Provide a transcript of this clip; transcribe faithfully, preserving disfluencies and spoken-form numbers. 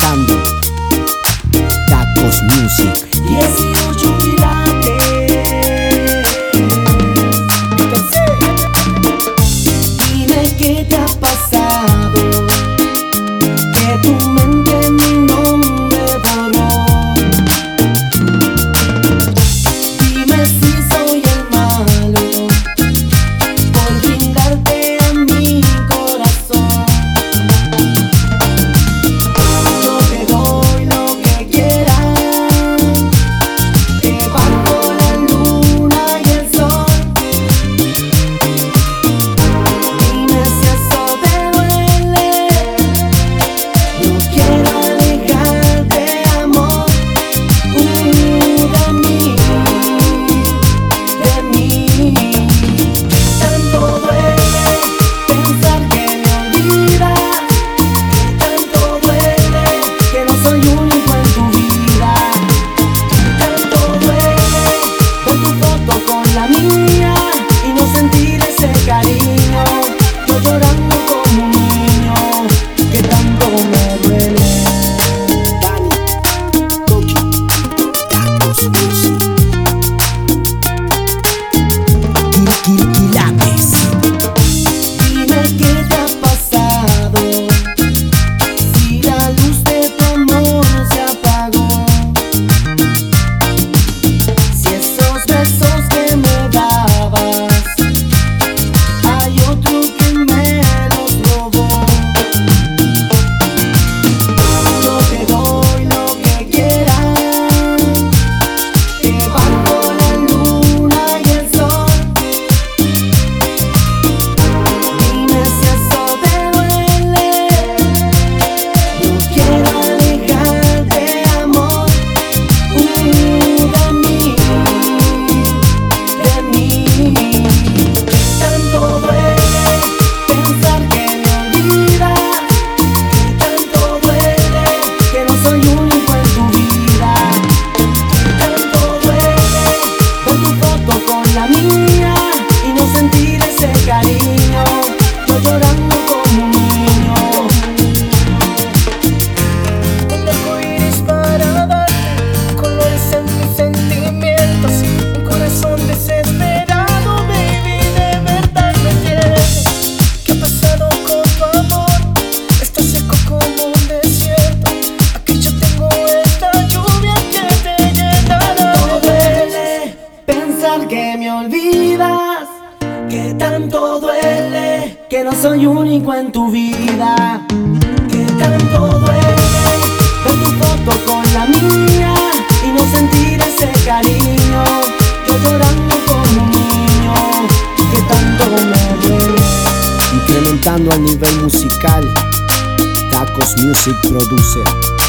presentando Tacos Music. dieciocho quilates. Dime qué te ha pasado, que tu mente mi nombre borró. Dime si soy el malo por brindarte a mi corazón. Yo te doy lo que quieras, te bajo la luna y el sol. Dime si eso te duele, no quiero alejarte, amor. Uh, de mí, de mí. Tanto duele pensar que me olvidas, tanto duele que no soy único en tu vida. Tanto duele ver tu foto con la mía y no sentir ese cariño. Yo llorando como un niño, que tanto me duele. Tacos Music. Kil- Quilates. Dime qué te ha pasado, si la luz de tu amor se apagó. Si esos besos que me dabas, hay otro que me los robó. Yo te doy lo que quieras, te bajo la luna y el sol. Dime si eso te duele, no quiero alejarte, amor. Uh, de mí, de mí. Tanto duele pensar que me olvidas, tanto duele que no soy único en tu vida. Tanto duele ver tu foto con la mía y no sentir ese cariño. Yo llorando como un niño. Un arcoíris para darte colores en mis sentimientos. Un corazón desesperado, baby, de verdad me entiendes. ¿Qué ha pasado con tu amor? Está seco como un desierto. Aquí yo tengo esta lluvia que te llenará. Todo duele pensar que me olvidas, que tanto duele que no soy único en tu vida. Que tanto duele ver tu foto con la mía y no sentir ese cariño. Yo llorando como un niño, que tanto me duele. Incrementando el nivel musical. Tacos Music Producer.